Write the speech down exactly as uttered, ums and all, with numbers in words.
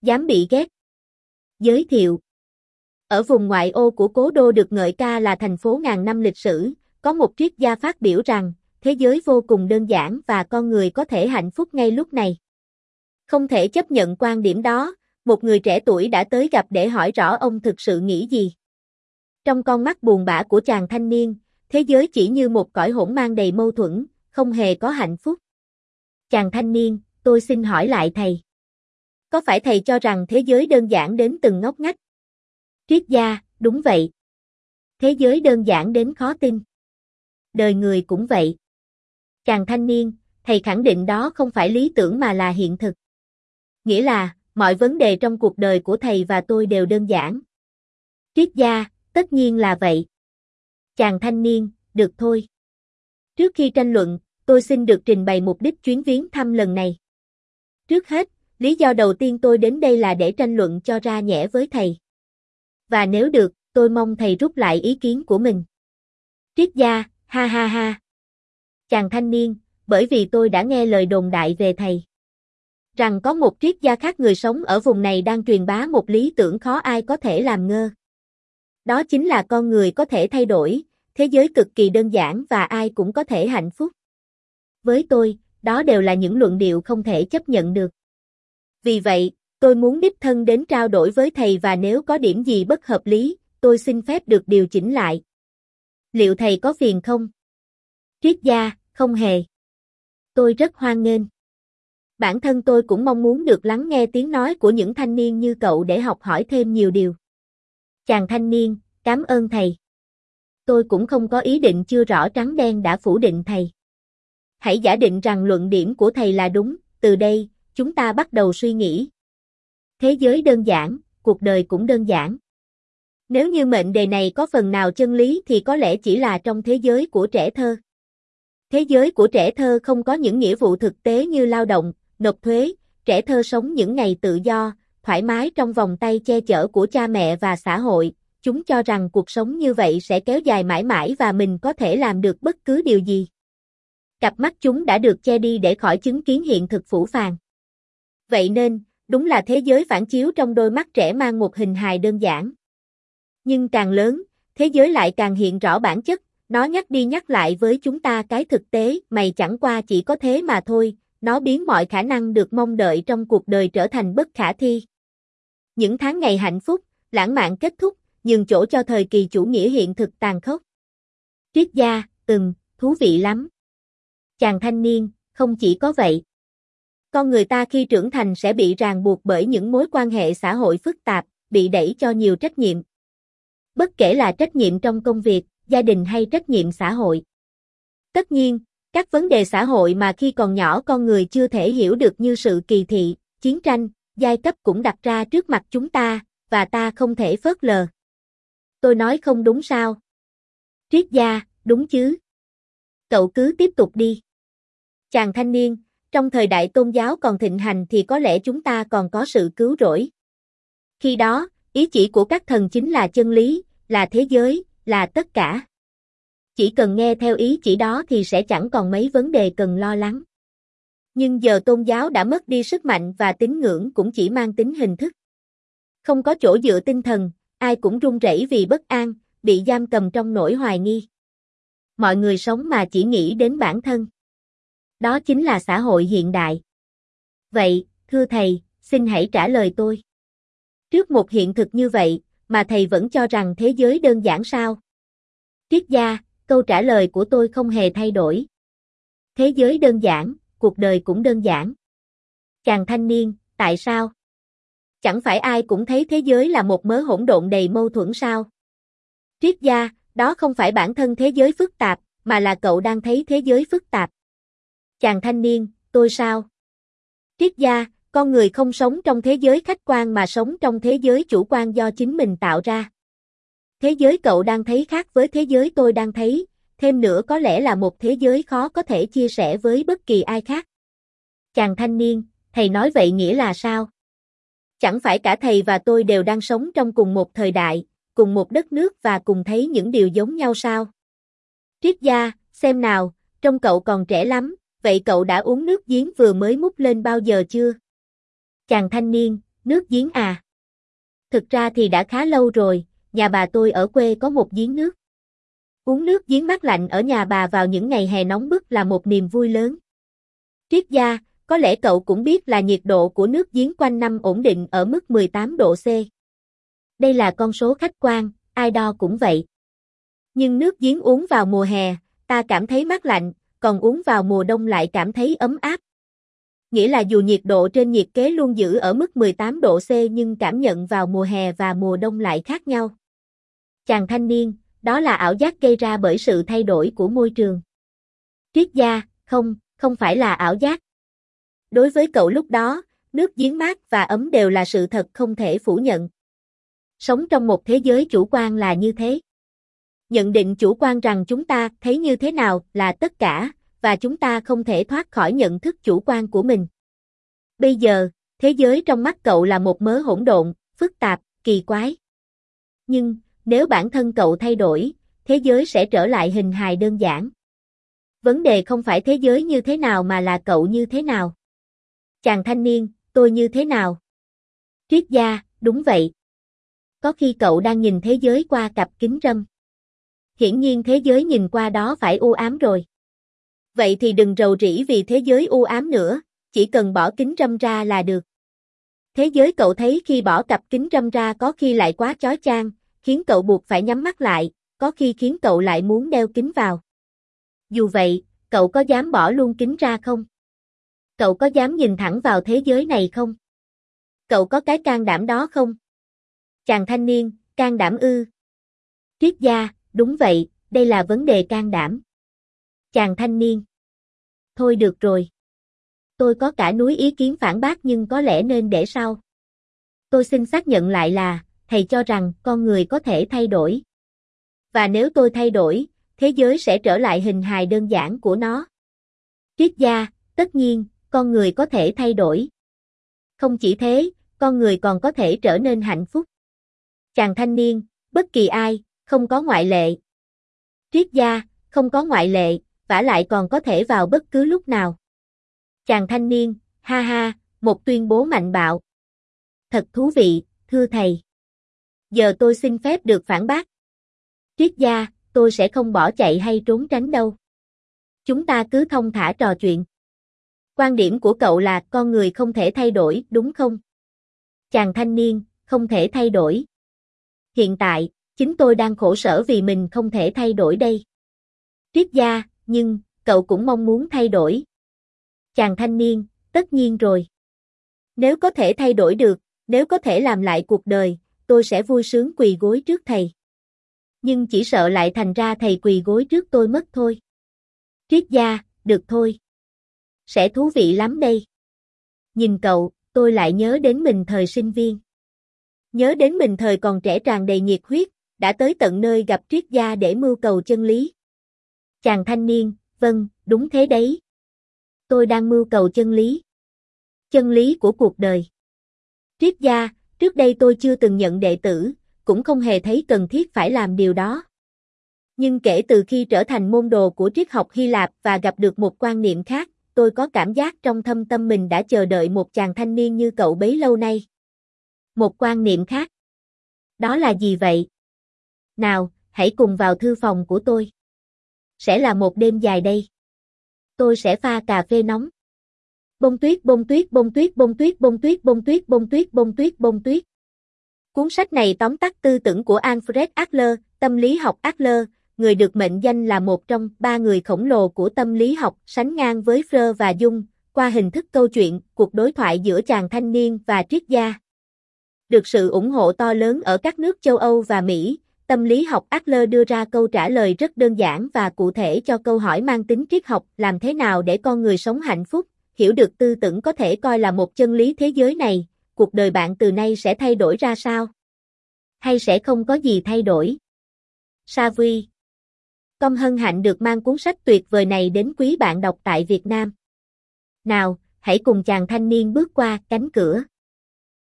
Dám bị ghét. Giới thiệu. Ở vùng ngoại ô của cố đô được ngợi ca là thành phố ngàn năm lịch sử, có một triết gia phát biểu rằng, thế giới vô cùng đơn giản và con người có thể hạnh phúc ngay lúc này. Không thể chấp nhận quan điểm đó, một người trẻ tuổi đã tới gặp để hỏi rõ ông thực sự nghĩ gì. Trong con mắt buồn bã của chàng thanh niên, thế giới chỉ như một cõi hỗn mang đầy mâu thuẫn, không hề có hạnh phúc. Chàng thanh niên, tôi xin hỏi lại thầy. Có phải thầy cho rằng thế giới đơn giản đến từng ngóc ngách? Triết gia, đúng vậy. Thế giới đơn giản đến khó tin. Đời người cũng vậy. Chàng thanh niên, thầy khẳng định đó không phải lý tưởng mà là hiện thực. Nghĩa là, mọi vấn đề trong cuộc đời của thầy và tôi đều đơn giản. Triết gia, tất nhiên là vậy. Chàng thanh niên, được thôi. Trước khi tranh luận, tôi xin được trình bày mục đích chuyến viếng thăm lần này. Trước hết, lý do đầu tiên tôi đến đây là để tranh luận cho ra nhẽ với thầy. Và nếu được, tôi mong thầy rút lại ý kiến của mình. Triết gia, ha ha ha. Chàng thanh niên, bởi vì tôi đã nghe lời đồn đại về thầy. Rằng có một triết gia khác người sống ở vùng này đang truyền bá một lý tưởng khó ai có thể làm ngơ. Đó chính là con người có thể thay đổi, thế giới cực kỳ đơn giản và ai cũng có thể hạnh phúc. Với tôi, đó đều là những luận điệu không thể chấp nhận được. Vì vậy, tôi muốn đích thân đến trao đổi với thầy và nếu có điểm gì bất hợp lý, tôi xin phép được điều chỉnh lại. Liệu thầy có phiền không? Triết gia, không hề. Tôi rất hoan nghênh. Bản thân tôi cũng mong muốn được lắng nghe tiếng nói của những thanh niên như cậu để học hỏi thêm nhiều điều. Chàng thanh niên, cảm ơn thầy. Tôi cũng không có ý định chưa rõ trắng đen đã phủ định thầy. Hãy giả định rằng luận điểm của thầy là đúng, từ đây, chúng ta bắt đầu suy nghĩ. Thế giới đơn giản, cuộc đời cũng đơn giản. Nếu như mệnh đề này có phần nào chân lý thì có lẽ chỉ là trong thế giới của trẻ thơ. Thế giới của trẻ thơ không có những nghĩa vụ thực tế như lao động, nộp thuế, trẻ thơ sống những ngày tự do, thoải mái trong vòng tay che chở của cha mẹ và xã hội, chúng cho rằng cuộc sống như vậy sẽ kéo dài mãi mãi và mình có thể làm được bất cứ điều gì. Cặp mắt chúng đã được che đi để khỏi chứng kiến hiện thực phũ phàng. Vậy nên, đúng là thế giới phản chiếu trong đôi mắt trẻ mang một hình hài đơn giản. Nhưng càng lớn, thế giới lại càng hiện rõ bản chất, nó nhắc đi nhắc lại với chúng ta cái thực tế, mày chẳng qua chỉ có thế mà thôi, nó biến mọi khả năng được mong đợi trong cuộc đời trở thành bất khả thi. Những tháng ngày hạnh phúc, lãng mạn kết thúc, nhường chỗ cho thời kỳ chủ nghĩa hiện thực tàn khốc. Triết gia, ừm, thú vị lắm. Chàng thanh niên, không chỉ có vậy. Con người ta khi trưởng thành sẽ bị ràng buộc bởi những mối quan hệ xã hội phức tạp, bị đẩy cho nhiều trách nhiệm. Bất kể là trách nhiệm trong công việc, gia đình hay trách nhiệm xã hội. Tất nhiên, các vấn đề xã hội mà khi còn nhỏ con người chưa thể hiểu được như sự kỳ thị, chiến tranh, giai cấp cũng đặt ra trước mặt chúng ta, và ta không thể phớt lờ. Tôi nói không đúng sao? Triết gia, đúng chứ? Cậu cứ tiếp tục đi. Chàng thanh niên, trong thời đại tôn giáo còn thịnh hành thì có lẽ chúng ta còn có sự cứu rỗi. Khi đó, ý chỉ của các thần chính là chân lý, là thế giới, là tất cả. Chỉ cần nghe theo ý chỉ đó thì sẽ chẳng còn mấy vấn đề cần lo lắng. Nhưng giờ tôn giáo đã mất đi sức mạnh và tín ngưỡng cũng chỉ mang tính hình thức. Không có chỗ dựa tinh thần, ai cũng run rẩy vì bất an, bị giam cầm trong nỗi hoài nghi. Mọi người sống mà chỉ nghĩ đến bản thân. Đó chính là xã hội hiện đại. Vậy, thưa thầy, xin hãy trả lời tôi. Trước một hiện thực như vậy, mà thầy vẫn cho rằng thế giới đơn giản sao? Triết gia, câu trả lời của tôi không hề thay đổi. Thế giới đơn giản, cuộc đời cũng đơn giản. Chàng thanh niên, tại sao? Chẳng phải ai cũng thấy thế giới là một mớ hỗn độn đầy mâu thuẫn sao? Triết gia, đó không phải bản thân thế giới phức tạp, mà là cậu đang thấy thế giới phức tạp. Chàng thanh niên, tôi sao? Triết gia, con người không sống trong thế giới khách quan mà sống trong thế giới chủ quan do chính mình tạo ra. Thế giới cậu đang thấy khác với thế giới tôi đang thấy, thêm nữa có lẽ là một thế giới khó có thể chia sẻ với bất kỳ ai khác. Chàng thanh niên, thầy nói vậy nghĩa là sao? Chẳng phải cả thầy và tôi đều đang sống trong cùng một thời đại, cùng một đất nước và cùng thấy những điều giống nhau sao? Triết gia, xem nào, trông cậu còn trẻ lắm, vậy cậu đã uống nước giếng vừa mới múc lên bao giờ chưa? Chàng thanh niên, Nước giếng à? Thực ra thì đã khá lâu rồi, nhà bà tôi ở quê có một giếng nước. Uống nước giếng mát lạnh ở nhà bà vào những ngày hè nóng bức là một niềm vui lớn. Triết gia, có lẽ cậu cũng biết là nhiệt độ của nước giếng quanh năm ổn định ở mức mười tám độ C. Đây là con số khách quan, ai đo cũng vậy. Nhưng nước giếng uống vào mùa hè, ta cảm thấy mát lạnh, còn uống vào mùa đông lại cảm thấy ấm áp. Nghĩa là dù nhiệt độ trên nhiệt kế luôn giữ ở mức mười tám độ C nhưng cảm nhận vào mùa hè và mùa đông lại khác nhau. Chàng thanh niên, đó là ảo giác gây ra bởi sự thay đổi của môi trường. Triết gia, không, không phải là ảo giác. Đối với cậu lúc đó, nước giếng mát và ấm đều là sự thật không thể phủ nhận. Sống trong một thế giới chủ quan là như thế. Nhận định chủ quan rằng chúng ta thấy như thế nào là tất cả, và chúng ta không thể thoát khỏi nhận thức chủ quan của mình. Bây giờ, thế giới trong mắt cậu là một mớ hỗn độn, phức tạp, kỳ quái. Nhưng, nếu bản thân cậu thay đổi, thế giới sẽ trở lại hình hài đơn giản. Vấn đề không phải thế giới như thế nào mà là cậu như thế nào. Chàng thanh niên, tôi như thế nào? Triết gia, đúng vậy. Có khi cậu đang nhìn thế giới qua cặp kính râm. Hiển nhiên thế giới nhìn qua đó phải u ám rồi. Vậy thì đừng rầu rĩ vì thế giới u ám nữa, chỉ cần bỏ kính râm ra là được. Thế giới cậu thấy khi bỏ cặp kính râm ra có khi lại quá chói chang, khiến cậu buộc phải nhắm mắt lại, có khi khiến cậu lại muốn đeo kính vào. Dù vậy, cậu có dám bỏ luôn kính ra không? Cậu có dám nhìn thẳng vào thế giới này không? Cậu có cái can đảm đó không? Chàng thanh niên, can đảm ư? Triết gia, đúng vậy, đây là vấn đề can đảm. Chàng thanh niên. Thôi được rồi. Tôi có cả núi ý kiến phản bác nhưng có lẽ nên để sau. Tôi xin xác nhận lại là, thầy cho rằng con người có thể thay đổi. Và nếu tôi thay đổi, thế giới sẽ trở lại hình hài đơn giản của nó. Triết gia, tất nhiên, con người có thể thay đổi. Không chỉ thế, con người còn có thể trở nên hạnh phúc. Chàng thanh niên, bất kỳ ai, không có ngoại lệ. Triết gia, không có ngoại lệ, vả lại còn có thể vào bất cứ lúc nào. Chàng thanh niên, ha ha, một tuyên bố mạnh bạo. Thật thú vị, thưa thầy. Giờ tôi xin phép được phản bác. Triết gia, tôi sẽ không bỏ chạy hay trốn tránh đâu. Chúng ta cứ thong thả trò chuyện. Quan điểm của cậu là con người không thể thay đổi, đúng không? Chàng thanh niên, không thể thay đổi. Hiện tại, chính tôi đang khổ sở vì mình không thể thay đổi đây. Triết gia, nhưng, cậu cũng mong muốn thay đổi. Chàng thanh niên, tất nhiên rồi. Nếu có thể thay đổi được, nếu có thể làm lại cuộc đời, tôi sẽ vui sướng quỳ gối trước thầy. Nhưng chỉ sợ lại thành ra thầy quỳ gối trước tôi mất thôi. Triết gia, được thôi. Sẽ thú vị lắm đây. Nhìn cậu, tôi lại nhớ đến mình thời sinh viên. Nhớ đến mình thời còn trẻ tràn đầy nhiệt huyết, đã tới tận nơi gặp triết gia để mưu cầu chân lý. Chàng thanh niên, vâng, đúng thế đấy. Tôi đang mưu cầu chân lý. Chân lý của cuộc đời. Triết gia, trước đây tôi chưa từng nhận đệ tử, cũng không hề thấy cần thiết phải làm điều đó. Nhưng kể từ khi trở thành môn đồ của triết học Hy Lạp và gặp được một quan niệm khác, tôi có cảm giác trong thâm tâm mình đã chờ đợi một chàng thanh niên như cậu bấy lâu nay. Một quan niệm khác. Đó là gì vậy? Nào, hãy cùng vào thư phòng của tôi. Sẽ là một đêm dài đây. Tôi sẽ pha cà phê nóng. Bông tuyết, bông tuyết, bông tuyết, bông tuyết, bông tuyết, bông tuyết, bông tuyết, bông tuyết, bông tuyết. Cuốn sách này tóm tắt tư tưởng của Alfred Adler, tâm lý học Adler, người được mệnh danh là một trong ba người khổng lồ của tâm lý học, sánh ngang với Freud và Jung, qua hình thức câu chuyện, cuộc đối thoại giữa chàng thanh niên và triết gia. Được sự ủng hộ to lớn ở các nước châu Âu và Mỹ, tâm lý học Adler đưa ra câu trả lời rất đơn giản và cụ thể cho câu hỏi mang tính triết học: làm thế nào để con người sống hạnh phúc, hiểu được tư tưởng có thể coi là một chân lý thế giới này, cuộc đời bạn từ nay sẽ thay đổi ra sao? Hay sẽ không có gì thay đổi? Savui. Công hân hạnh được mang cuốn sách tuyệt vời này đến quý bạn đọc tại Việt Nam. Nào, hãy cùng chàng thanh niên bước qua cánh cửa.